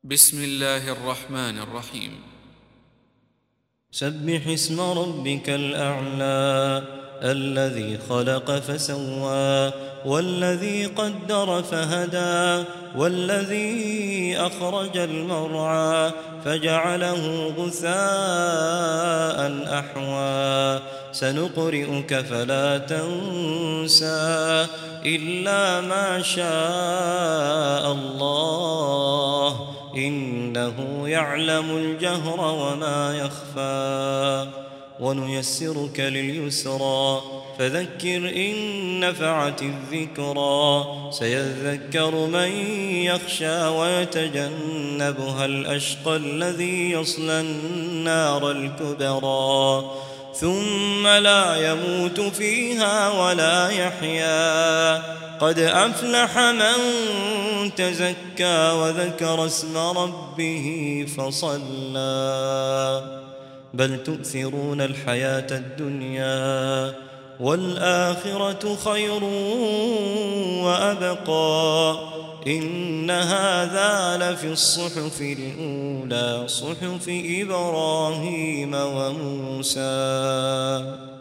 بسم الله الرحمن الرحيم. سبح اسم ربك الأعلى الذي خلق فسوى والذي قدر فهدى والذي أخرج المرعى فجعله غثاء أحوى سنقرئك فلا تنسى إلا ما شاء الله إنه يعلم الجهر وما يخفى ونيسرك لليسرى فذكر إن نفعت الذكرى سيذكر من يخشى ويتجنبها الأشقى الذي يصلى النار الكبرى ثم لا يموت فيها ولا يحيا قد أفلح من تزكى وذكر اسم ربه فصلى بل تؤثرون الحياة الدنيا والآخرة خير وأبقى إن هذا لفي الصحف الأولى صحف إبراهيم وموسى.